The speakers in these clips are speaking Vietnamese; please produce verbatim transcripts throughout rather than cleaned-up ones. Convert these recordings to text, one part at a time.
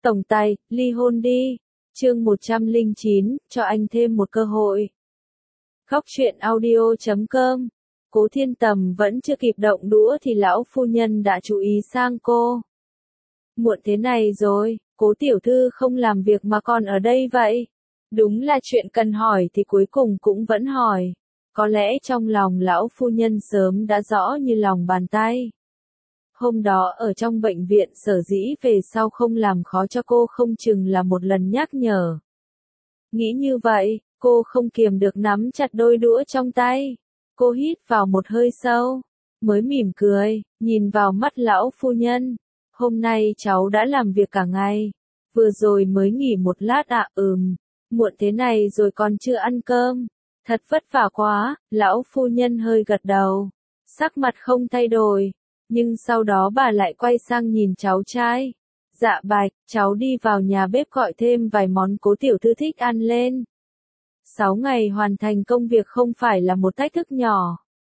Tổng tài, ly hôn đi. Chương một trăm lẻ chín, cho anh thêm một cơ hội. Khóc chuyện audio chấm com. Cố Thiên Tầm vẫn chưa kịp động đũa thì lão phu nhân đã chú ý sang cô. Muộn thế này rồi, Cố tiểu thư không làm việc mà còn ở đây vậy? Đúng là chuyện cần hỏi thì cuối cùng cũng vẫn hỏi. Có lẽ trong lòng lão phu nhân sớm đã rõ như lòng bàn tay. Hôm đó ở trong bệnh viện sở dĩ về sau không làm khó cho cô không chừng là một lần nhắc nhở. Nghĩ như vậy, cô không kiềm được nắm chặt đôi đũa trong tay. Cô hít vào một hơi sâu, mới mỉm cười, nhìn vào mắt lão phu nhân. Hôm nay cháu đã làm việc cả ngày, vừa rồi mới nghỉ một lát ạ. À, ừm, muộn thế này rồi còn chưa ăn cơm. Thật vất vả quá, lão phu nhân hơi gật đầu, sắc mặt không thay đổi. Nhưng sau đó bà lại quay sang nhìn cháu trai. Dạ Bạch, cháu đi vào nhà bếp gọi thêm vài món Cố tiểu thư thích ăn lên. Sáu ngày hoàn thành công việc không phải là một thách thức nhỏ.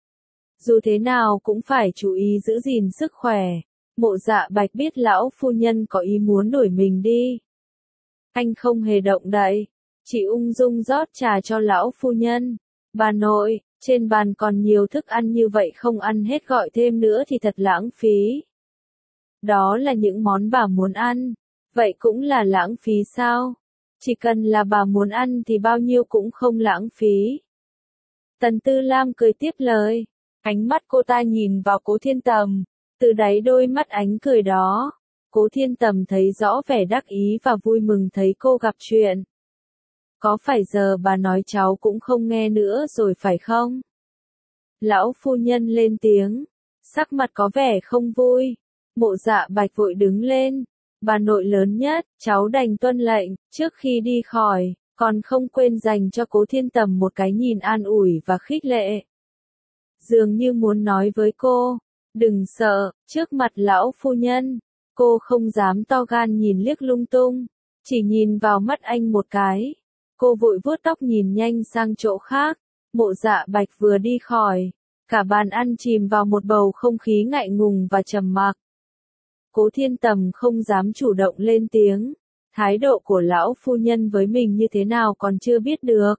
Dù thế nào cũng phải chú ý giữ gìn sức khỏe. Mộ Dạ Bạch biết lão phu nhân có ý muốn đuổi mình đi. Anh không hề động đậy, chỉ ung dung rót trà cho lão phu nhân. Bà nội, trên bàn còn nhiều thức ăn như vậy không ăn hết gọi thêm nữa thì thật lãng phí. Đó là những món bà muốn ăn, vậy cũng là lãng phí sao? Chỉ cần là bà muốn ăn thì bao nhiêu cũng không lãng phí. Tần Tư Lam cười tiếp lời, ánh mắt cô ta nhìn vào Cố Thiên Tầm, từ đáy đôi mắt ánh cười đó, Cố Thiên Tầm thấy rõ vẻ đắc ý và vui mừng thấy cô gặp chuyện. Có phải giờ bà nói cháu cũng không nghe nữa rồi phải không? Lão phu nhân lên tiếng, sắc mặt có vẻ không vui. Mộ Dạ Bạch vội đứng lên, bà nội lớn nhất, cháu đành tuân lệnh, trước khi đi khỏi, còn không quên dành cho Cố Thiên Tầm một cái nhìn an ủi và khích lệ. Dường như muốn nói với cô, đừng sợ, trước mặt lão phu nhân, cô không dám to gan nhìn liếc lung tung, chỉ nhìn vào mắt anh một cái. Cô vội vuốt tóc nhìn nhanh sang chỗ khác. Mộ Dạ Bạch vừa đi khỏi, cả bàn ăn chìm vào một bầu không khí ngại ngùng và trầm mặc. Cố Thiên Tầm không dám chủ động lên tiếng, thái độ của lão phu nhân với mình như thế nào còn chưa biết được.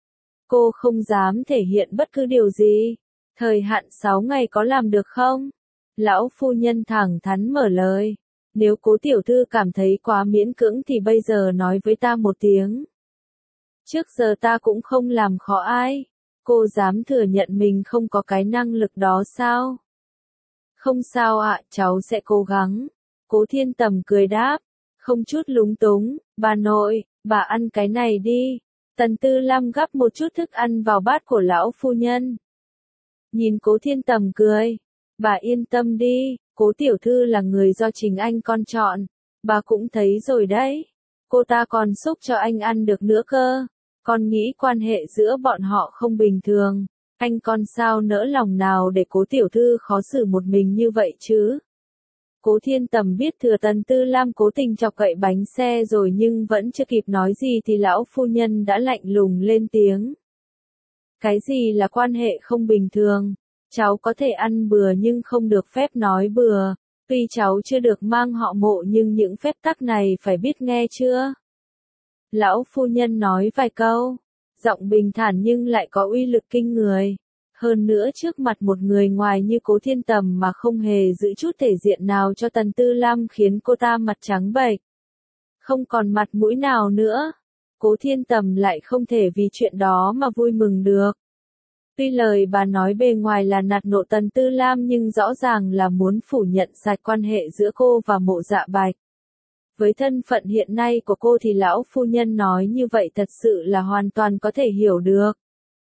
Cô không dám thể hiện bất cứ điều gì. Thời hạn sáu ngày có làm được không? Lão phu nhân thẳng thắn mở lời. Nếu Cố tiểu thư cảm thấy quá miễn cưỡng thì bây giờ nói với ta một tiếng. Trước giờ ta cũng không làm khó ai. Cô dám thừa nhận mình không có cái năng lực đó sao? Không sao ạ, cháu sẽ cố gắng. Cố Thiên Tầm cười đáp, không chút lúng túng, bà nội, bà ăn cái này đi. Tần Tư Lam gắp một chút thức ăn vào bát của lão phu nhân. Nhìn Cố Thiên Tầm cười, bà yên tâm đi, Cố tiểu thư là người do chính anh con chọn, bà cũng thấy rồi đấy. Cô ta còn xúc cho anh ăn được nữa cơ. Con nghĩ quan hệ giữa bọn họ không bình thường, anh con sao nỡ lòng nào để Cố tiểu thư khó xử một mình như vậy chứ? Cố Thiên Tầm biết thừa Tần Tư Lam cố tình chọc cậy bánh xe rồi nhưng vẫn chưa kịp nói gì thì lão phu nhân đã lạnh lùng lên tiếng. Cái gì là quan hệ không bình thường? Cháu có thể ăn bừa nhưng không được phép nói bừa. Tuy cháu chưa được mang họ Mộ nhưng những phép tắc này phải biết nghe chưa? Lão phu nhân nói vài câu, giọng bình thản nhưng lại có uy lực kinh người. Hơn nữa trước mặt một người ngoài như Cố Thiên Tầm mà không hề giữ chút thể diện nào cho Tần Tư Lam khiến cô ta mặt trắng bệch. Không còn mặt mũi nào nữa. Cố Thiên Tầm lại không thể vì chuyện đó mà vui mừng được. Tuy lời bà nói bề ngoài là nạt nộ Tần Tư Lam nhưng rõ ràng là muốn phủ nhận sạch quan hệ giữa cô và Mộ Dạ Bạch. Với thân phận hiện nay của cô thì lão phu nhân nói như vậy thật sự là hoàn toàn có thể hiểu được.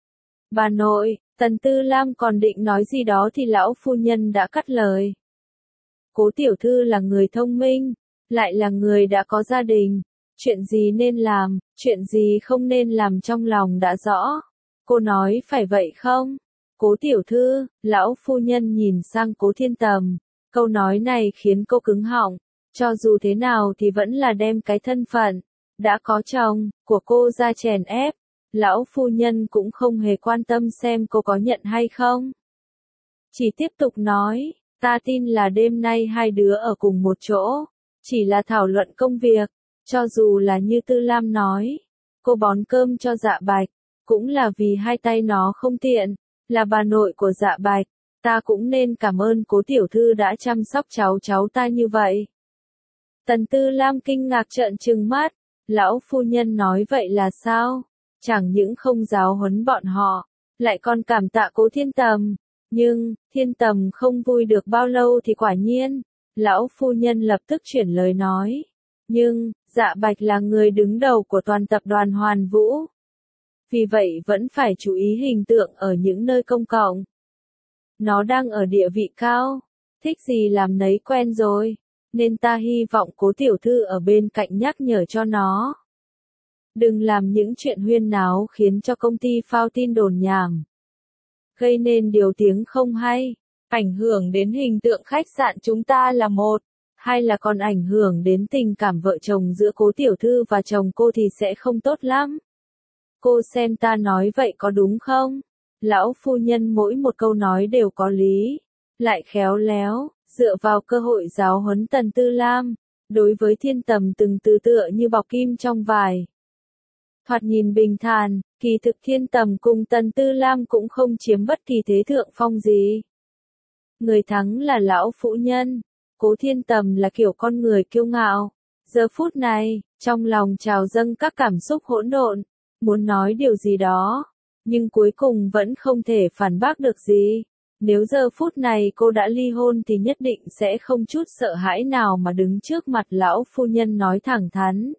Bà nội, Tần Tư Lam còn định nói gì đó thì lão phu nhân đã cắt lời. Cố tiểu thư là người thông minh, lại là người đã có gia đình. Chuyện gì nên làm, chuyện gì không nên làm trong lòng đã rõ. Cô nói phải vậy không? Cố tiểu thư, lão phu nhân nhìn sang Cố Thiên Tầm. Câu nói này khiến cô cứng họng. Cho dù thế nào thì vẫn là đem cái thân phận, đã có chồng, của cô ra chèn ép. Lão phu nhân cũng không hề quan tâm xem cô có nhận hay không. Chỉ tiếp tục nói, ta tin là đêm nay hai đứa ở cùng một chỗ. chỉ là thảo luận công việc, cho dù là như Tư Lam nói, cô bón cơm cho Dạ Bạch, cũng là vì hai tay nó không tiện, là bà nội của Dạ Bạch, ta cũng nên cảm ơn cố tiểu thư đã chăm sóc cháu cháu ta như vậy. Tần Tư Lam kinh ngạc trợn trừng mắt, lão phu nhân nói vậy là sao? Chẳng những không giáo huấn bọn họ, lại còn cảm tạ Cố Thiên Tầm, nhưng, Thiên Tầm không vui được bao lâu thì quả nhiên, lão phu nhân lập tức chuyển lời nói. Nhưng, Dạ Bạch là người đứng đầu của toàn tập đoàn Hoàn Vũ. Vì vậy vẫn phải chú ý hình tượng ở những nơi công cộng. Nó đang ở địa vị cao, thích gì làm nấy quen rồi, nên ta hy vọng Cố tiểu thư ở bên cạnh nhắc nhở cho nó. Đừng làm những chuyện huyên náo khiến cho công ty phao tin đồn nhảm, gây nên điều tiếng không hay, ảnh hưởng đến hình tượng khách sạn chúng ta là một, hay là còn ảnh hưởng đến tình cảm vợ chồng giữa Cố tiểu thư và chồng cô thì sẽ không tốt lắm. Cô xem ta nói vậy có đúng không? Lão phu nhân mỗi một câu nói đều có lý, lại khéo léo, dựa vào cơ hội giáo huấn Tần Tư Lam, đối với Thiên Tầm từng từ tựa như bọc kim trong vải. Thoạt nhìn bình thản, kỳ thực Thiên Tầm cùng Tần Tư Lam cũng không chiếm bất kỳ thế thượng phong gì. Người thắng là lão phu nhân, Cố Thiên Tầm là kiểu con người kiêu ngạo. Giờ phút này, trong lòng trào dâng các cảm xúc hỗn độn, muốn nói điều gì đó, nhưng cuối cùng vẫn không thể phản bác được gì. Nếu giờ phút này cô đã ly hôn thì nhất định sẽ không chút sợ hãi nào mà đứng trước mặt lão phu nhân nói thẳng thắn.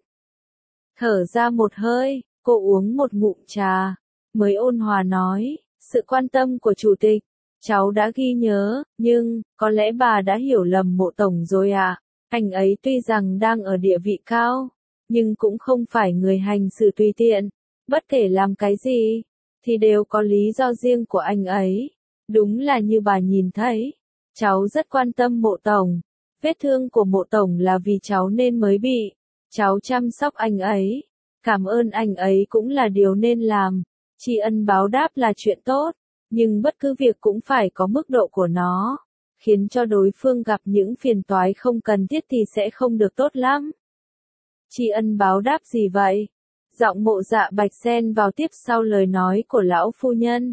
Thở ra một hơi, cô uống một ngụm trà, mới ôn hòa nói, sự quan tâm của chủ tịch, cháu đã ghi nhớ, nhưng, có lẽ bà đã hiểu lầm Mộ tổng rồi à, anh ấy tuy rằng đang ở địa vị cao, nhưng cũng không phải người hành xử tùy tiện, bất kể làm cái gì, thì đều có lý do riêng của anh ấy. Đúng là như bà nhìn thấy, cháu rất quan tâm Mộ tổng, vết thương của Mộ tổng là vì cháu nên mới bị, cháu chăm sóc anh ấy, cảm ơn anh ấy cũng là điều nên làm, tri ân báo đáp là chuyện tốt, nhưng bất cứ việc cũng phải có mức độ của nó, khiến cho đối phương gặp những phiền toái không cần thiết thì sẽ không được tốt lắm. Tri ân báo đáp gì vậy? Giọng Mộ Dạ Bạch xen vào tiếp sau lời nói của lão phu nhân.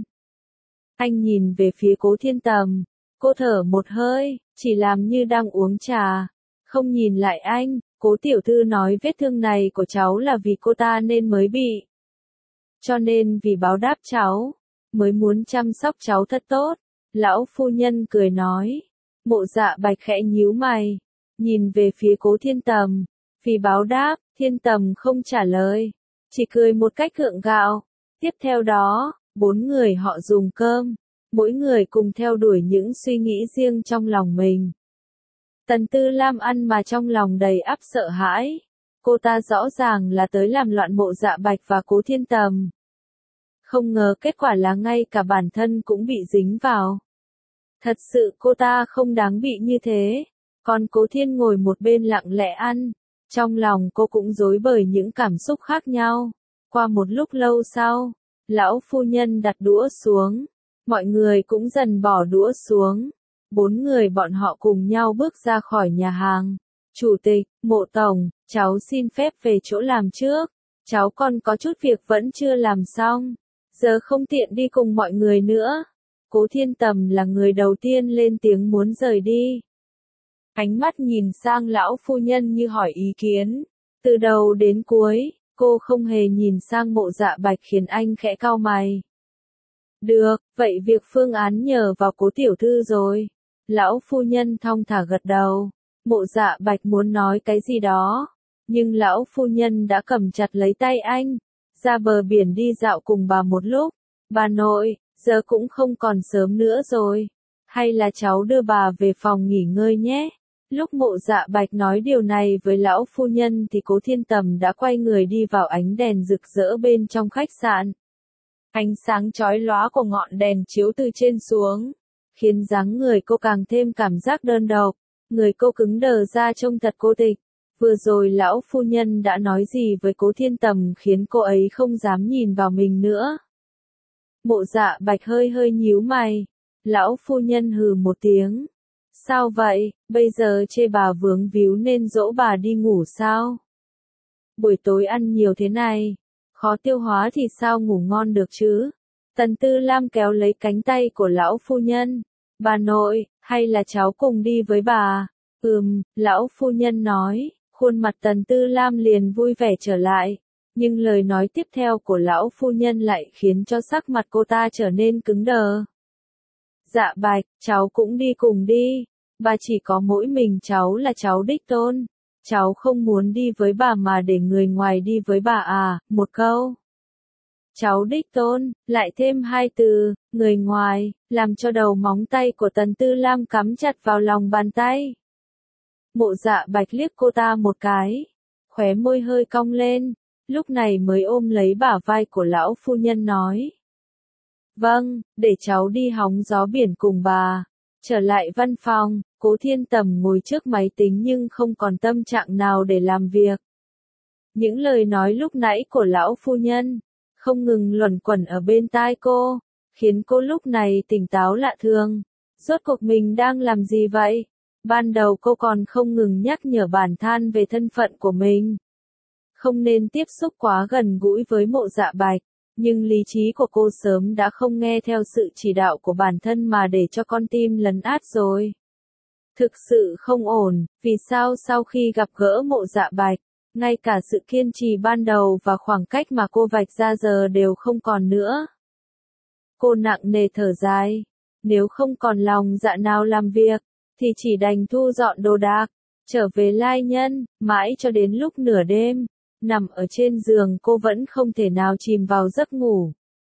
Anh nhìn về phía Cố Thiên Tầm, cô thở một hơi, chỉ làm như đang uống trà, không nhìn lại anh. Cố tiểu thư nói vết thương này của cháu là vì cô ta nên mới bị. Cho nên vì báo đáp cháu, mới muốn chăm sóc cháu thật tốt. Lão phu nhân cười nói. Mộ Dạ Bạch khẽ nhíu mày, nhìn về phía Cố Thiên Tầm. Vì báo đáp, Thiên Tầm không trả lời, chỉ cười một cách gượng gạo. Tiếp theo đó, bốn người họ dùng cơm, mỗi người cùng theo đuổi những suy nghĩ riêng trong lòng mình. Tần Tư Lam ăn mà trong lòng đầy ắp sợ hãi. Cô ta rõ ràng là tới làm loạn Mộ Dạ Bạch và Cố Thiên Tầm. Không ngờ kết quả là ngay cả bản thân cũng bị dính vào. Thật sự cô ta không đáng bị như thế. Còn Cố Thiên ngồi một bên lặng lẽ ăn. Trong lòng cô cũng rối bời những cảm xúc khác nhau. Qua một lúc lâu sau, lão phu nhân đặt đũa xuống. Mọi người cũng dần bỏ đũa xuống. Bốn người bọn họ cùng nhau bước ra khỏi nhà hàng. Chủ tịch, Mộ tổng, cháu xin phép về chỗ làm trước. Cháu còn có chút việc vẫn chưa làm xong. Giờ không tiện đi cùng mọi người nữa. Cố Thiên Tầm là người đầu tiên lên tiếng muốn rời đi. Ánh mắt nhìn sang lão phu nhân như hỏi ý kiến. Từ đầu đến cuối, cô không hề nhìn sang Mộ Dạ Bạch khiến anh khẽ cau mày. Được, vậy việc phương án nhờ vào Cố tiểu thư rồi. Lão phu nhân thong thả gật đầu. Mộ Dạ Bạch muốn nói cái gì đó, nhưng lão phu nhân đã cầm chặt lấy tay anh, ra bờ biển đi dạo cùng bà một lúc. Bà nội, giờ cũng không còn sớm nữa rồi, hay là cháu đưa bà về phòng nghỉ ngơi nhé. Lúc Mộ Dạ Bạch nói điều này với lão phu nhân thì Cố Thiên Tầm đã quay người đi vào ánh đèn rực rỡ bên trong khách sạn. Ánh sáng chói lóa của ngọn đèn chiếu từ trên xuống, khiến dáng người cô càng thêm cảm giác đơn độc. Người cô cứng đờ ra trông thật cô tịch. Vừa rồi lão phu nhân đã nói gì với Cố Thiên Tầm khiến cô ấy không dám nhìn vào mình nữa. Mộ Dạ Bạch hơi hơi nhíu mày. Lão phu nhân hừ một tiếng. Sao vậy, bây giờ chê bà vướng víu nên dỗ bà đi ngủ sao? Buổi tối ăn nhiều thế này, khó tiêu hóa thì sao ngủ ngon được chứ? Tần Tư Lam kéo lấy cánh tay của lão phu nhân. Bà nội, hay là cháu cùng đi với bà? Ừm, lão phu nhân nói, khuôn mặt Tần Tư Lam liền vui vẻ trở lại. Nhưng lời nói tiếp theo của lão phu nhân lại khiến cho sắc mặt cô ta trở nên cứng đờ. Dạ Bạch, cháu cũng đi cùng đi. Bà chỉ có mỗi mình cháu là cháu đích tôn. Cháu không muốn đi với bà mà để người ngoài đi với bà à, một câu. Cháu đích tôn, lại thêm hai từ, người ngoài, làm cho đầu móng tay của Tần Tư Lam cắm chặt vào lòng bàn tay. Mộ Dạ Bạch liếc cô ta một cái, khóe môi hơi cong lên, lúc này mới ôm lấy bả vai của lão phu nhân nói. Vâng, để cháu đi hóng gió biển cùng bà. Trở lại văn phòng, Cố Thiên Tầm ngồi trước máy tính nhưng không còn tâm trạng nào để làm việc. Những lời nói lúc nãy của lão phu nhân, không ngừng luẩn quẩn ở bên tai cô, khiến cô lúc này tỉnh táo lạ thường. Rốt cuộc mình đang làm gì vậy? Ban đầu cô còn không ngừng nhắc nhở bản thân về thân phận của mình. Không nên tiếp xúc quá gần gũi với Mộ Dạ Bạch, nhưng lý trí của cô sớm đã không nghe theo sự chỉ đạo của bản thân mà để cho con tim lấn át rồi. Thực sự không ổn, vì sao sau khi gặp gỡ Mộ Dạ Bạch, ngay cả sự kiên trì ban đầu và khoảng cách mà cô vạch ra giờ đều không còn nữa. Cô nặng nề thở dài, nếu không còn lòng dạ nào làm việc, thì chỉ đành thu dọn đồ đạc, trở về lai nhân, mãi cho đến lúc nửa đêm, nằm ở trên giường cô vẫn không thể nào chìm vào giấc ngủ.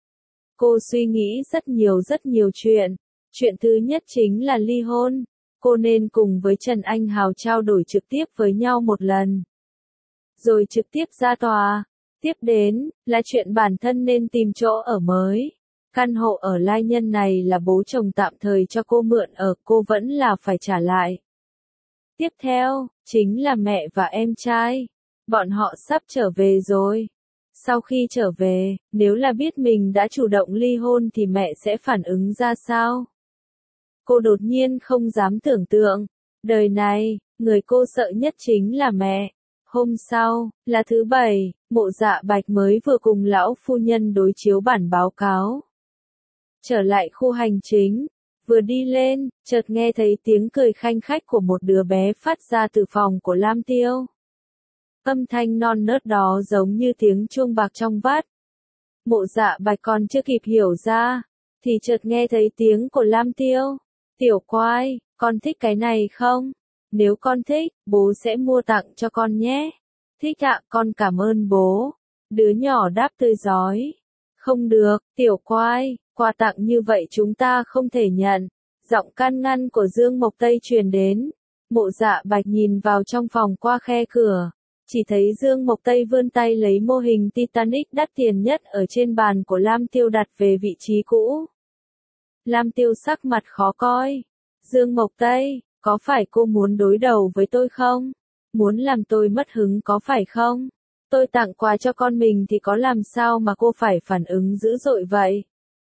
Cô suy nghĩ rất nhiều rất nhiều chuyện, chuyện thứ nhất chính là ly hôn, cô nên cùng với Trần Anh Hào trao đổi trực tiếp với nhau một lần. Rồi trực tiếp ra tòa, tiếp đến, là chuyện bản thân nên tìm chỗ ở mới. Căn hộ ở lai nhân này là bố chồng tạm thời cho cô mượn ở, cô vẫn là phải trả lại. Tiếp theo, chính là mẹ và em trai. Bọn họ sắp trở về rồi. Sau khi trở về, nếu là biết mình đã chủ động ly hôn thì mẹ sẽ phản ứng ra sao? Cô đột nhiên không dám tưởng tượng. Đời này, người cô sợ nhất chính là mẹ. Hôm sau, là thứ bảy, Mộ Dạ Bạch mới vừa cùng lão phu nhân đối chiếu bản báo cáo. Trở lại khu hành chính, vừa đi lên, chợt nghe thấy tiếng cười khanh khách của một đứa bé phát ra từ phòng của Lam Tiêu. Âm thanh non nớt đó giống như tiếng chuông bạc trong vắt. Mộ Dạ Bạch còn chưa kịp hiểu ra, thì chợt nghe thấy tiếng của Lam Tiêu. Tiểu Quai, con thích cái này không? Nếu con thích, bố sẽ mua tặng cho con nhé. Thích ạ, con cảm ơn bố. Đứa nhỏ đáp tươi rói. Không được, Tiểu Quai, quà tặng như vậy chúng ta không thể nhận. Giọng can ngăn của Dương Mộc Tây truyền đến. Mộ Dạ Bạch nhìn vào trong phòng qua khe cửa. Chỉ thấy Dương Mộc Tây vươn tay lấy mô hình Titanic đắt tiền nhất ở trên bàn của Lam Tiêu đặt về vị trí cũ. Lam Tiêu sắc mặt khó coi. Dương Mộc Tây, có phải cô muốn đối đầu với tôi không? Muốn làm tôi mất hứng có phải không? Tôi tặng quà cho con mình thì có làm sao mà cô phải phản ứng dữ dội vậy?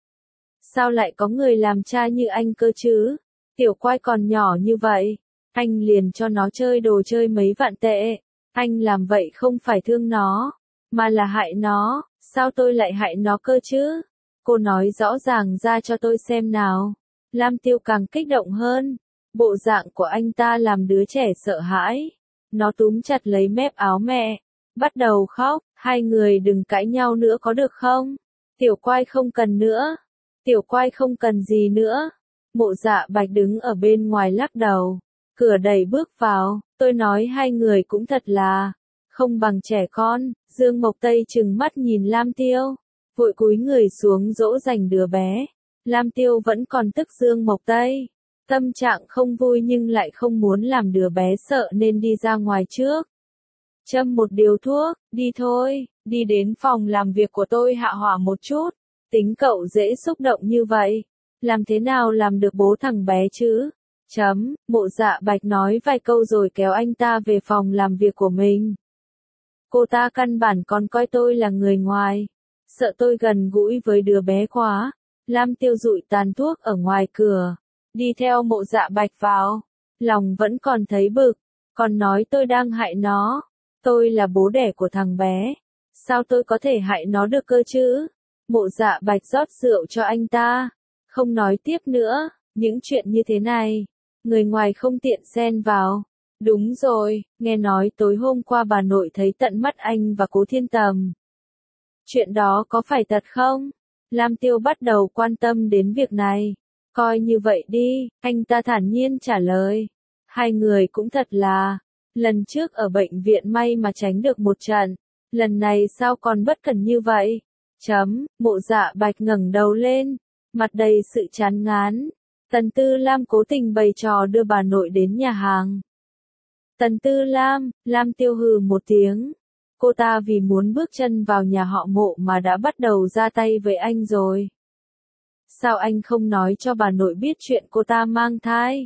Sao lại có người làm cha như anh cơ chứ? Tiểu Quai còn nhỏ như vậy, anh liền cho nó chơi đồ chơi mấy vạn tệ. Anh làm vậy không phải thương nó, mà là hại nó. Sao tôi lại hại nó cơ chứ? Cô nói rõ ràng ra cho tôi xem nào. Lam Tiêu càng kích động hơn. Bộ dạng của anh ta làm đứa trẻ sợ hãi. Nó túm chặt lấy mép áo mẹ, bắt đầu khóc. Hai người đừng cãi nhau nữa có được không? Tiểu Quai không cần nữa. Tiểu Quai không cần gì nữa. Mộ Dạ Bạch đứng ở bên ngoài lắc đầu. Cửa đẩy bước vào. Tôi nói hai người cũng thật là không bằng trẻ con. Dương Mộc Tây trừng mắt nhìn Lam Tiêu, vội cúi người xuống dỗ dành đứa bé. Lam Tiêu vẫn còn tức Dương Mộc Tây, tâm trạng không vui nhưng lại không muốn làm đứa bé sợ nên đi ra ngoài trước. Châm một điếu thuốc, đi thôi, đi đến phòng làm việc của tôi hạ hỏa một chút. Tính cậu dễ xúc động như vậy, làm thế nào làm được bố thằng bé chứ? Chấm, Mộ Dạ Bạch nói vài câu rồi kéo anh ta về phòng làm việc của mình. Cô ta căn bản còn coi tôi là người ngoài, sợ tôi gần gũi với đứa bé quá. Lam Tiêu dụi tàn thuốc ở ngoài cửa, đi theo Mộ Dạ Bạch vào. lòng vẫn còn thấy bực, còn nói tôi đang hại nó. Tôi là bố đẻ của thằng bé, sao tôi có thể hại nó được cơ chứ? Mộ Dạ Bạch rót rượu cho anh ta, không nói tiếp nữa, những chuyện như thế này, người ngoài không tiện xen vào. Đúng rồi, nghe nói tối hôm qua bà nội thấy tận mắt anh và Cố Thiên Tầm. Chuyện đó có phải thật không? Lam Tiêu bắt đầu quan tâm đến việc này. Coi như vậy đi, anh ta thản nhiên trả lời. Hai người cũng thật là, lần trước ở bệnh viện may mà tránh được một trận, lần này sao còn bất cẩn như vậy? Chấm, Mộ Dạ Bạch ngẩng đầu lên, mặt đầy sự chán ngán. Tần Tư Lam cố tình bày trò đưa bà nội đến nhà hàng. Tần Tư Lam, Lam Tiêu hừ một tiếng. Cô ta vì muốn bước chân vào nhà họ Mộ mà đã bắt đầu ra tay với anh rồi. Sao anh không nói cho bà nội biết chuyện cô ta mang thai?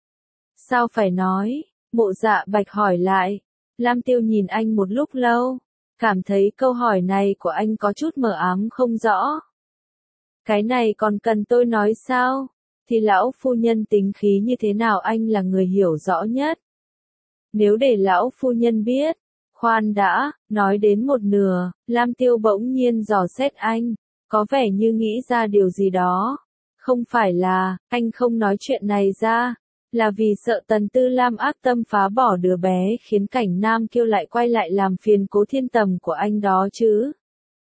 Sao phải nói? Mộ Dạ Bạch hỏi lại. Lam Tiêu nhìn anh một lúc lâu, cảm thấy câu hỏi này của anh có chút mờ ám không rõ. Cái này còn cần tôi nói sao? Thì lão phu nhân tính khí như thế nào anh là người hiểu rõ nhất. Nếu để lão phu nhân biết, khoan đã, nói đến một nửa, Lam Tiêu bỗng nhiên dò xét anh, có vẻ như nghĩ ra điều gì đó. Không phải là, anh không nói chuyện này ra, là vì sợ Tần Tư Lam ác tâm phá bỏ đứa bé khiến Cảnh Nam Kiêu lại quay lại làm phiền Cố Thiên Tầm của anh đó chứ.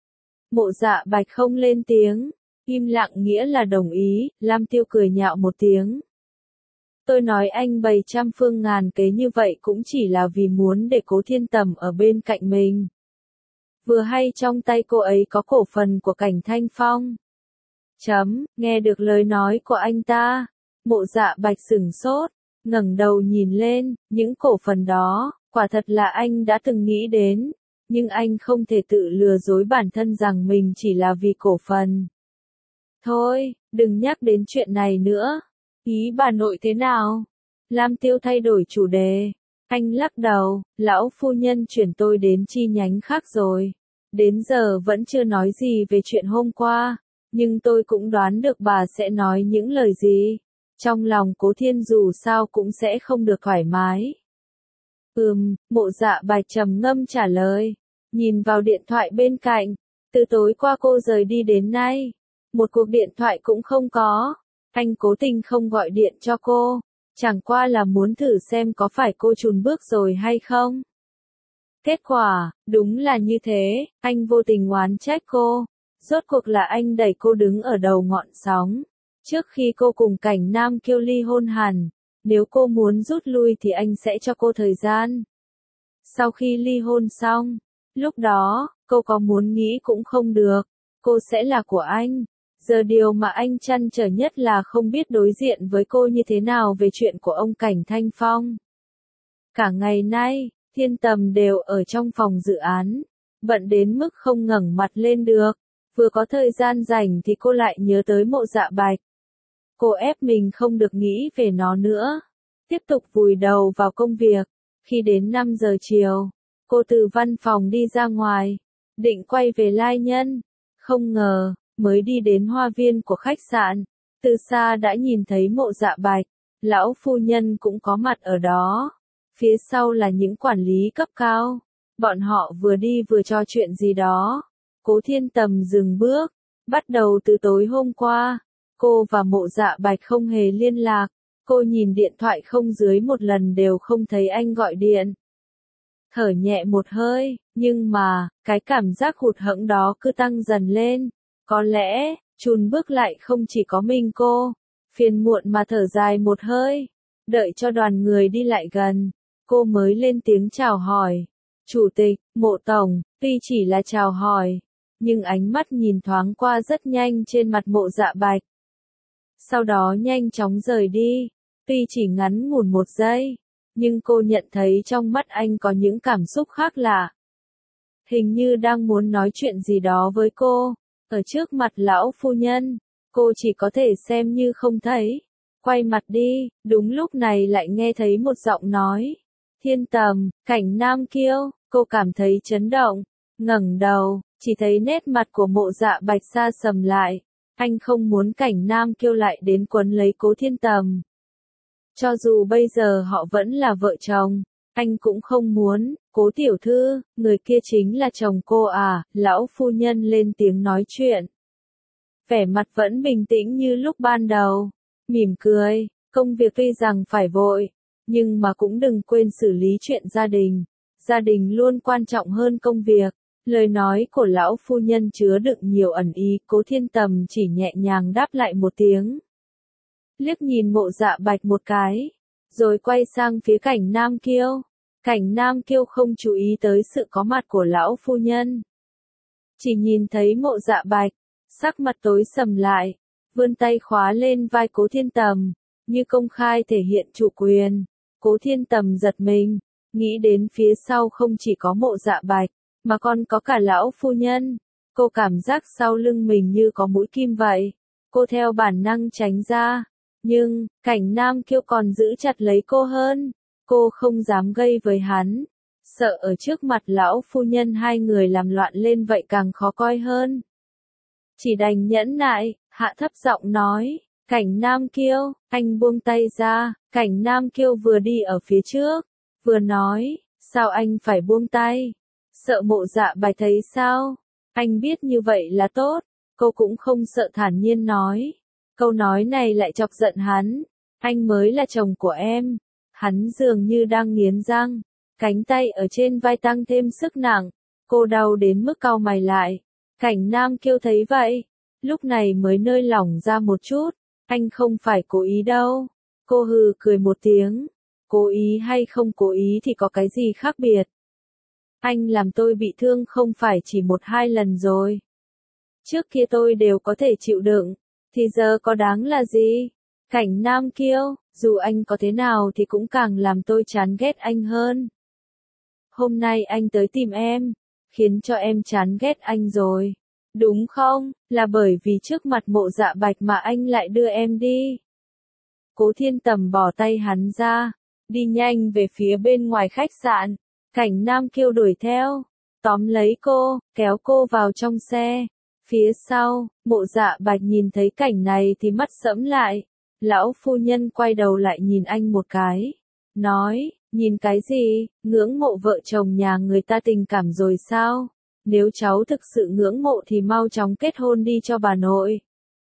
Mộ Dạ Bạch không lên tiếng, im lặng nghĩa là đồng ý, Lam Tiêu cười nhạo một tiếng. Tôi nói anh bày trăm phương ngàn kế như vậy cũng chỉ là vì muốn để Cố Thiên Tầm ở bên cạnh mình. Vừa hay trong tay cô ấy có cổ phần của Cảnh Thanh Phong. Chấm, nghe được lời nói của anh ta, Mộ Dạ Bạch sửng sốt, ngẩng đầu nhìn lên, những cổ phần đó, quả thật là anh đã từng nghĩ đến, nhưng anh không thể tự lừa dối bản thân rằng mình chỉ là vì cổ phần. Thôi, đừng nhắc đến chuyện này nữa. Ý bà nội thế nào? Lam Tiêu thay đổi chủ đề. Anh lắc đầu, lão phu nhân chuyển tôi đến chi nhánh khác rồi. Đến giờ vẫn chưa nói gì về chuyện hôm qua, nhưng tôi cũng đoán được bà sẽ nói những lời gì. Trong lòng Cố Thiên dù sao cũng sẽ không được thoải mái. Ừm, Mộ Dạ Bạch trầm ngâm trả lời. Nhìn vào điện thoại bên cạnh, từ tối qua cô rời đi đến nay, một cuộc điện thoại cũng không có. Anh cố tình không gọi điện cho cô, chẳng qua là muốn thử xem có phải cô chùn bước rồi hay không. Kết quả, đúng là như thế, anh vô tình oán trách cô. Rốt cuộc là anh đẩy cô đứng ở đầu ngọn sóng. Trước khi cô cùng Cảnh Nam Kiêu ly hôn hẳn, nếu cô muốn rút lui thì anh sẽ cho cô thời gian. Sau khi ly hôn xong, lúc đó, cô có muốn nghĩ cũng không được, cô sẽ là của anh. Giờ điều mà anh trăn trở nhất là không biết đối diện với cô như thế nào về chuyện của ông Cảnh Thanh Phong. Cả ngày nay, Thiên Tầm đều ở trong phòng dự án, bận đến mức không ngẩng mặt lên được. Vừa có thời gian rảnh thì cô lại nhớ tới Mộ Dạ Bạch. Cô ép mình không được nghĩ về nó nữa. Tiếp tục vùi đầu vào công việc. Khi đến năm giờ chiều, cô từ văn phòng đi ra ngoài, định quay về Lai Nhân. Không ngờ, mới đi đến hoa viên của khách sạn, từ xa đã nhìn thấy Mộ Dạ Bạch, lão phu nhân cũng có mặt ở đó. Phía sau là những quản lý cấp cao. Bọn họ vừa đi vừa trò chuyện gì đó. Cố Thiên Tầm dừng bước. Bắt đầu từ tối hôm qua, cô và Mộ Dạ Bạch không hề liên lạc. Cô nhìn điện thoại không dưới một lần đều không thấy anh gọi điện. Thở nhẹ một hơi, nhưng mà, cái cảm giác hụt hẫng đó cứ tăng dần lên. Có lẽ, chùn bước lại không chỉ có mình cô. Phiền muộn mà thở dài một hơi. Đợi cho đoàn người đi lại gần, cô mới lên tiếng chào hỏi. Chủ tịch, Mộ Tổng, tuy chỉ là chào hỏi, nhưng ánh mắt nhìn thoáng qua rất nhanh trên mặt Mộ Dạ Bạch. Sau đó nhanh chóng rời đi, tuy chỉ ngắn ngủn một giây, nhưng cô nhận thấy trong mắt anh có những cảm xúc khác lạ. Hình như đang muốn nói chuyện gì đó với cô, ở trước mặt lão phu nhân, cô chỉ có thể xem như không thấy. Quay mặt đi, đúng lúc này lại nghe thấy một giọng nói. Thiên Tầm, Cảnh Nam Kiêu, cô cảm thấy chấn động, ngẩng đầu, chỉ thấy nét mặt của Mộ Dạ Bạch xa sầm lại. Anh không muốn Cảnh Nam Kiêu lại đến quấn lấy Cố Thiên Tầm. Cho dù bây giờ họ vẫn là vợ chồng, anh cũng không muốn. Cố tiểu thư, người kia chính là chồng cô à, lão phu nhân lên tiếng nói chuyện. Vẻ mặt vẫn bình tĩnh như lúc ban đầu, mỉm cười, công việc tuy rằng phải vội, nhưng mà cũng đừng quên xử lý chuyện gia đình. Gia đình luôn quan trọng hơn công việc. Lời nói của lão phu nhân chứa đựng nhiều ẩn ý, Cố Thiên Tầm chỉ nhẹ nhàng đáp lại một tiếng. Liếc nhìn Mộ Dạ Bạch một cái, rồi quay sang phía Cảnh Nam Kiêu. Cảnh Nam Kiêu không chú ý tới sự có mặt của lão phu nhân. Chỉ nhìn thấy Mộ Dạ Bạch, sắc mặt tối sầm lại, vươn tay khóa lên vai Cố Thiên Tầm, như công khai thể hiện chủ quyền. Cố Thiên Tầm giật mình, nghĩ đến phía sau không chỉ có Mộ Dạ Bạch, mà còn có cả lão phu nhân. Cô cảm giác sau lưng mình như có mũi kim vậy. Cô theo bản năng tránh ra, nhưng Cảnh Nam Kiêu còn giữ chặt lấy cô hơn. Cô không dám gây với hắn, sợ ở trước mặt lão phu nhân hai người làm loạn lên vậy càng khó coi hơn. Chỉ đành nhẫn nại, hạ thấp giọng nói, Cảnh Nam Kiêu, anh buông tay ra. Cảnh Nam Kiêu vừa đi ở phía trước, vừa nói, sao anh phải buông tay? Sợ Mộ Dạ Bạch thấy sao? Anh biết như vậy là tốt. Cô cũng không sợ, thản nhiên nói. Câu nói này lại chọc giận hắn. Anh mới là chồng của em. Hắn dường như đang nghiến răng, cánh tay ở trên vai tăng thêm sức nặng. Cô đau đến mức cau mày lại. Cảnh Nam Kiêu thấy vậy, lúc này mới nới lỏng ra một chút. Anh không phải cố ý đâu. Cô hừ cười một tiếng. Cố ý hay không cố ý thì có cái gì khác biệt. Anh làm tôi bị thương không phải chỉ một hai lần rồi. Trước kia tôi đều có thể chịu đựng, thì giờ có đáng là gì? Cảnh Nam Kiêu, dù anh có thế nào thì cũng càng làm tôi chán ghét anh hơn. Hôm nay anh tới tìm em, khiến cho em chán ghét anh rồi. Đúng không? Là bởi vì trước mặt Mộ Dạ Bạch mà anh lại đưa em đi. Cố Thiên Tầm bỏ tay hắn ra, đi nhanh về phía bên ngoài khách sạn. Cảnh Nam Kiêu đuổi theo, tóm lấy cô, kéo cô vào trong xe. Phía sau, Mộ Dạ Bạch nhìn thấy cảnh này thì mắt sẫm lại. Lão phu nhân quay đầu lại nhìn anh một cái, nói, nhìn cái gì, ngưỡng mộ vợ chồng nhà người ta tình cảm rồi sao? Nếu cháu thực sự ngưỡng mộ thì mau chóng kết hôn đi cho bà nội.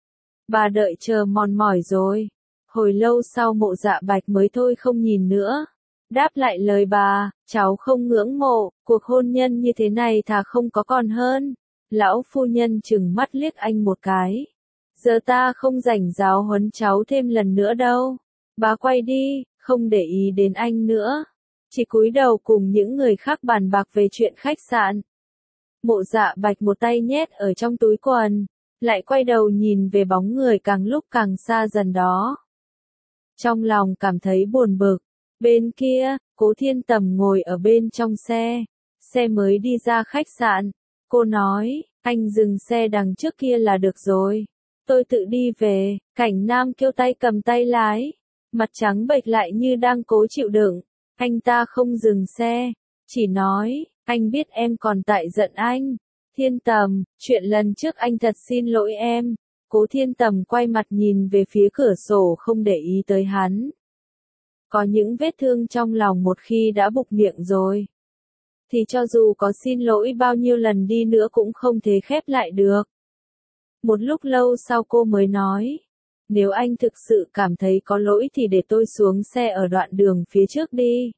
Bà đợi chờ mòn mỏi rồi. Hồi lâu sau Mộ Dạ Bạch mới thôi không nhìn nữa. Đáp lại lời bà, cháu không ngưỡng mộ, cuộc hôn nhân như thế này thà không có còn hơn. Lão phu nhân trừng mắt liếc anh một cái. Giờ ta không rảnh giáo huấn cháu thêm lần nữa đâu. Bà quay đi, không để ý đến anh nữa. Chỉ cúi đầu cùng những người khác bàn bạc về chuyện khách sạn. Mộ Dạ Bạch một tay nhét ở trong túi quần, lại quay đầu nhìn về bóng người càng lúc càng xa dần đó. Trong lòng cảm thấy buồn bực. Bên kia, Cố Thiên Tầm ngồi ở bên trong xe. Xe mới đi ra khách sạn. Cô nói, anh dừng xe đằng trước kia là được rồi. Tôi tự đi về. Cảnh Nam Kiêu tay cầm tay lái. Mặt trắng bệch lại như đang cố chịu đựng. Anh ta không dừng xe. Chỉ nói, anh biết em còn tại giận anh. Thiên Tầm, chuyện lần trước anh thật xin lỗi em. Cố Thiên Tầm quay mặt nhìn về phía cửa sổ không để ý tới hắn. Có những vết thương trong lòng một khi đã bục miệng rồi, thì cho dù có xin lỗi bao nhiêu lần đi nữa cũng không thể khép lại được. Một lúc lâu sau cô mới nói, nếu anh thực sự cảm thấy có lỗi thì để tôi xuống xe ở đoạn đường phía trước đi.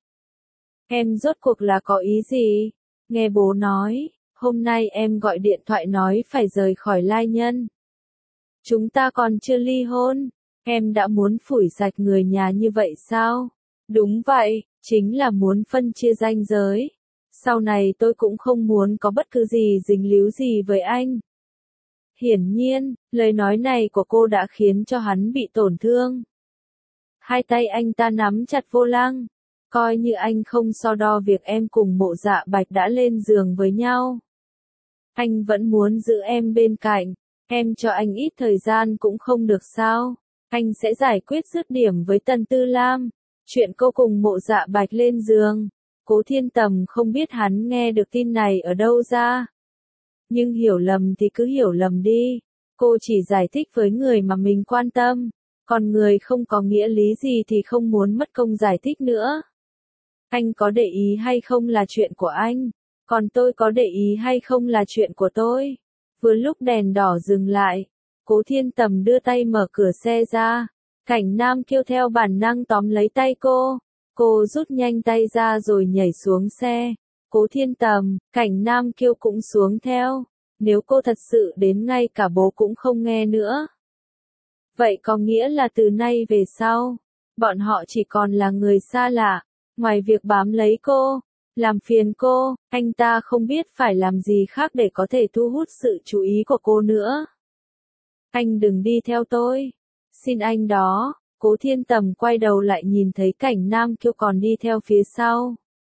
Em rốt cuộc là có ý gì? Nghe bố nói, hôm nay em gọi điện thoại nói phải rời khỏi Lai Nhân. Chúng ta còn chưa ly hôn. Em đã muốn phủi sạch người nhà như vậy sao? Đúng vậy, chính là muốn phân chia ranh giới. Sau này tôi cũng không muốn có bất cứ gì dính líu gì với anh. Hiển nhiên, lời nói này của cô đã khiến cho hắn bị tổn thương. Hai tay anh ta nắm chặt vô lăng, coi như anh không so đo việc em cùng Mộ Dạ Bạch đã lên giường với nhau. Anh vẫn muốn giữ em bên cạnh, em cho anh ít thời gian cũng không được sao? Anh sẽ giải quyết dứt điểm với Tần Tư Lam. Chuyện cô cùng Mộ Dạ Bạch lên giường. Cố Thiên Tầm không biết hắn nghe được tin này ở đâu ra. Nhưng hiểu lầm thì cứ hiểu lầm đi. Cô chỉ giải thích với người mà mình quan tâm. Còn người không có nghĩa lý gì thì không muốn mất công giải thích nữa. Anh có để ý hay không là chuyện của anh, còn tôi có để ý hay không là chuyện của tôi. Vừa lúc đèn đỏ dừng lại, Cố Thiên Tầm đưa tay mở cửa xe ra. Cảnh Nam Kiêu theo bản năng tóm lấy tay cô. Cô rút nhanh tay ra rồi nhảy xuống xe. Cố Thiên Tầm, Cảnh Nam Kiêu cũng xuống theo. Nếu cô thật sự đến ngay cả bố cũng không nghe nữa. Vậy có nghĩa là từ nay về sau, bọn họ chỉ còn là người xa lạ. Ngoài việc bám lấy cô, làm phiền cô, anh ta không biết phải làm gì khác để có thể thu hút sự chú ý của cô nữa. Anh đừng đi theo tôi. Xin anh đó. Cố Thiên Tầm quay đầu lại nhìn thấy Cảnh Nam Kiêu còn đi theo phía sau.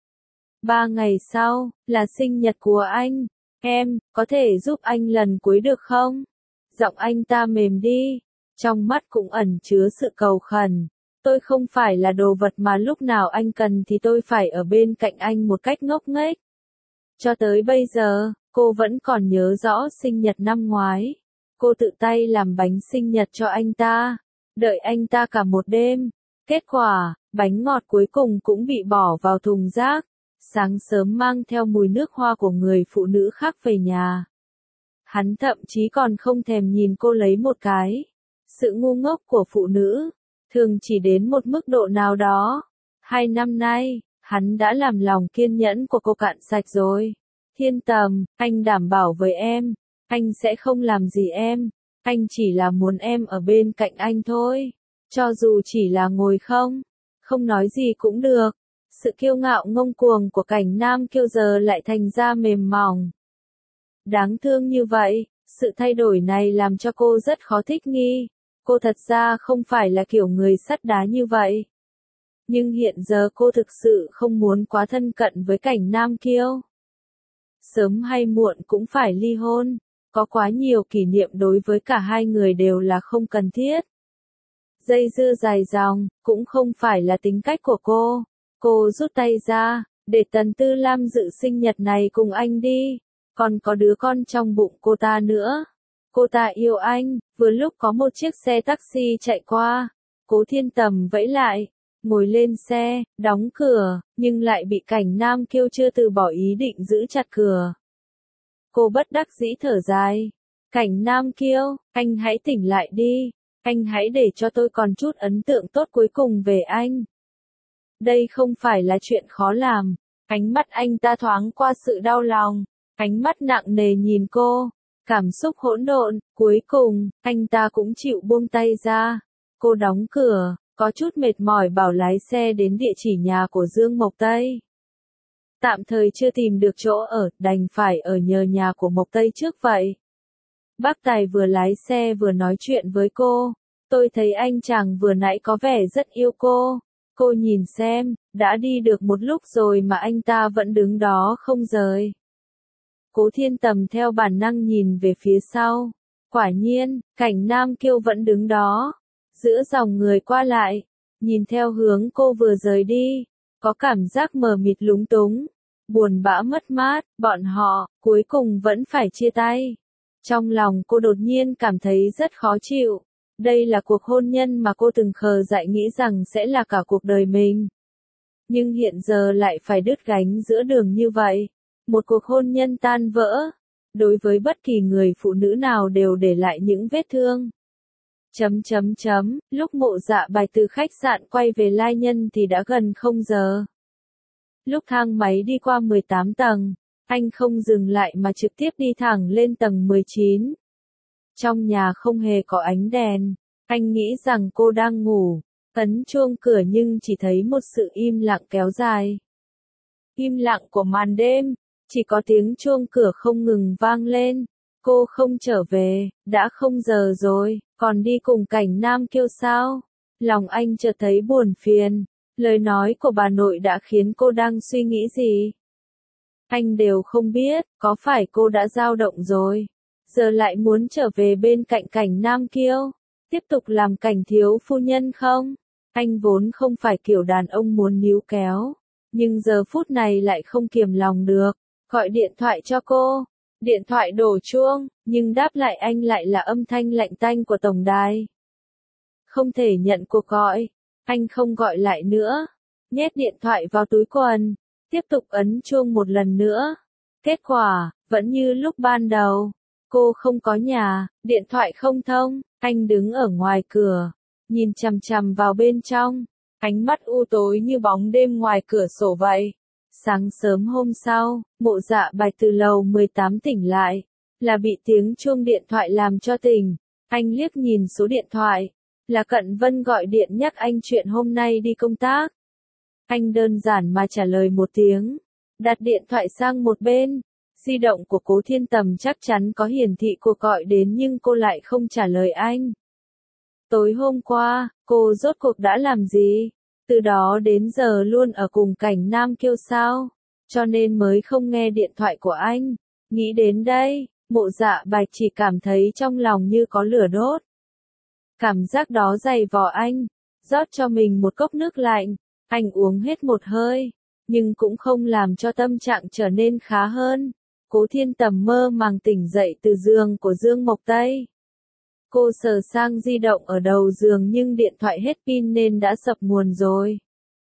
Ba ngày sau, là sinh nhật của anh. Em, có thể giúp anh lần cuối được không? Giọng anh ta mềm đi. Trong mắt cũng ẩn chứa sự cầu khẩn. Tôi không phải là đồ vật mà lúc nào anh cần thì tôi phải ở bên cạnh anh một cách ngốc nghếch. Cho tới bây giờ, cô vẫn còn nhớ rõ sinh nhật năm ngoái. Cô tự tay làm bánh sinh nhật cho anh ta. Đợi anh ta cả một đêm. Kết quả, bánh ngọt cuối cùng cũng bị bỏ vào thùng rác. Sáng sớm mang theo mùi nước hoa của người phụ nữ khác về nhà. Hắn thậm chí còn không thèm nhìn cô lấy một cái. Sự ngu ngốc của phụ nữ, thường chỉ đến một mức độ nào đó. Hai năm nay, hắn đã làm lòng kiên nhẫn của cô cạn sạch rồi. Thiên Tầm, anh đảm bảo với em, anh sẽ không làm gì em. Anh chỉ là muốn em ở bên cạnh anh thôi. Cho dù chỉ là ngồi không, không nói gì cũng được. Sự kiêu ngạo ngông cuồng của Cảnh Nam Kiêu giờ lại thành ra mềm mỏng. Đáng thương như vậy, sự thay đổi này làm cho cô rất khó thích nghi. Cô thật ra không phải là kiểu người sắt đá như vậy. Nhưng hiện giờ cô thực sự không muốn quá thân cận với Cảnh Nam Kiêu. Sớm hay muộn cũng phải ly hôn. Có quá nhiều kỷ niệm đối với cả hai người đều là không cần thiết. Dây dưa dài dòng, cũng không phải là tính cách của cô. Cô rút tay ra, để Tần Tư Lam dự sinh nhật này cùng anh đi. Còn có đứa con trong bụng cô ta nữa. Cô ta yêu anh. Vừa lúc có một chiếc xe taxi chạy qua. Cố Thiên Tầm vẫy lại, ngồi lên xe, đóng cửa, nhưng lại bị Cảnh Nam Kiêu chưa từ bỏ ý định giữ chặt cửa. Cô bất đắc dĩ thở dài. Cảnh Nam Kiêu, anh hãy tỉnh lại đi. Anh hãy để cho tôi còn chút ấn tượng tốt cuối cùng về anh. Đây không phải là chuyện khó làm. Ánh mắt anh ta thoáng qua sự đau lòng. Ánh mắt nặng nề nhìn cô. Cảm xúc hỗn độn. Cuối cùng, anh ta cũng chịu buông tay ra. Cô đóng cửa, có chút mệt mỏi bảo lái xe đến địa chỉ nhà của Dương Mộc Tây. Tạm thời chưa tìm được chỗ ở, đành phải ở nhờ nhà của Mộc Tây trước vậy. Bác Tài vừa lái xe vừa nói chuyện với cô. Tôi thấy anh chàng vừa nãy có vẻ rất yêu cô. Cô nhìn xem, đã đi được một lúc rồi mà anh ta vẫn đứng đó không rời. Cố Thiên Tầm theo bản năng nhìn về phía sau. Quả nhiên, Cảnh Nam Kiêu vẫn đứng đó. Giữa dòng người qua lại, nhìn theo hướng cô vừa rời đi. Có cảm giác mờ mịt lúng túng, buồn bã mất mát, bọn họ, cuối cùng vẫn phải chia tay. Trong lòng cô đột nhiên cảm thấy rất khó chịu. Đây là cuộc hôn nhân mà cô từng khờ dại nghĩ rằng sẽ là cả cuộc đời mình. Nhưng hiện giờ lại phải đứt gánh giữa đường như vậy. Một cuộc hôn nhân tan vỡ, đối với bất kỳ người phụ nữ nào đều để lại những vết thương. Chấm chấm chấm, lúc Mộ Dạ Bạch từ khách sạn quay về Lai Nhân thì đã gần không giờ. Lúc thang máy đi qua mười tám tầng, anh không dừng lại mà trực tiếp đi thẳng lên tầng mười chín. Trong nhà không hề có ánh đèn, anh nghĩ rằng cô đang ngủ, ấn chuông cửa nhưng chỉ thấy một sự im lặng kéo dài. Im lặng của màn đêm, chỉ có tiếng chuông cửa không ngừng vang lên. Cô không trở về, đã không giờ rồi, còn đi cùng Cảnh Nam Kiêu sao? Lòng anh chợt thấy buồn phiền, lời nói của bà nội đã khiến cô đang suy nghĩ gì? Anh đều không biết, có phải cô đã dao động rồi, giờ lại muốn trở về bên cạnh Cảnh Nam Kiêu, tiếp tục làm cảnh thiếu phu nhân không? Anh vốn không phải kiểu đàn ông muốn níu kéo, nhưng giờ phút này lại không kiềm lòng được, gọi điện thoại cho cô. Điện thoại đổ chuông, nhưng đáp lại anh lại là âm thanh lạnh tanh của tổng đài. không thể nhận cuộc gọi. Anh không gọi lại nữa. Nhét điện thoại vào túi quần. Tiếp tục ấn chuông một lần nữa. Kết quả, vẫn như lúc ban đầu. Cô không có nhà, điện thoại không thông. Anh đứng ở ngoài cửa, nhìn chằm chằm vào bên trong. Ánh mắt u tối như bóng đêm ngoài cửa sổ vậy. Sáng sớm hôm sau, Mộ Dạ Bạch từ lầu mười tám tỉnh lại. Là bị tiếng chuông điện thoại làm cho tỉnh. Anh liếc nhìn số điện thoại. Là Cận Vân gọi điện nhắc anh chuyện hôm nay đi công tác. Anh đơn giản mà trả lời một tiếng. Đặt điện thoại sang một bên. Di động của Cố Thiên Tầm chắc chắn có hiển thị cuộc gọi đến nhưng cô lại không trả lời anh. Tối hôm qua, cô rốt cuộc đã làm gì? Từ đó đến giờ luôn ở cùng Cảnh Nam Kiêu sao? Cho nên mới không nghe điện thoại của anh. Nghĩ đến đây, Mộ Dạ Bạch chỉ cảm thấy trong lòng như có lửa đốt. Cảm giác đó dày vò anh. Rót cho mình một cốc nước lạnh. Anh uống hết một hơi. Nhưng cũng không làm cho tâm trạng trở nên khá hơn. Cố Thiên Tầm mơ màng tỉnh dậy từ giường của Dương Mộc Tây. Cô sờ sang di động ở đầu giường nhưng điện thoại hết pin nên đã sập nguồn rồi.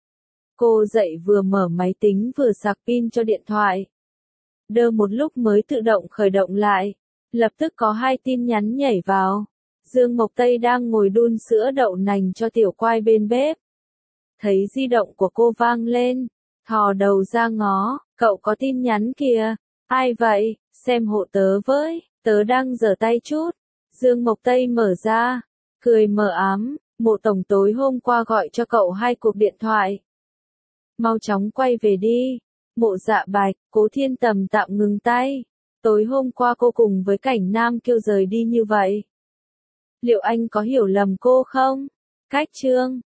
Cô dậy vừa mở máy tính vừa sạc pin cho điện thoại. Đợi một lúc mới tự động khởi động lại. Lập tức có hai tin nhắn nhảy vào. Dương Mộc Tây đang ngồi đun sữa đậu nành cho tiểu quai bên bếp. Thấy di động của cô vang lên. Thò đầu ra ngó, cậu có tin nhắn kìa. Ai vậy, xem hộ tớ với, tớ đang giở tay chút. Dương Mộc Tây mở ra, cười mờ ám, Mộ tổng tối hôm qua gọi cho cậu hai cuộc điện thoại. Mau chóng quay về đi. Mộ Dạ Bạch, Cố Thiên Tầm tạm ngừng tay. Tối hôm qua cô cùng với Cảnh Nam Kiêu rời đi như vậy. Liệu anh có hiểu lầm cô không? Cách chương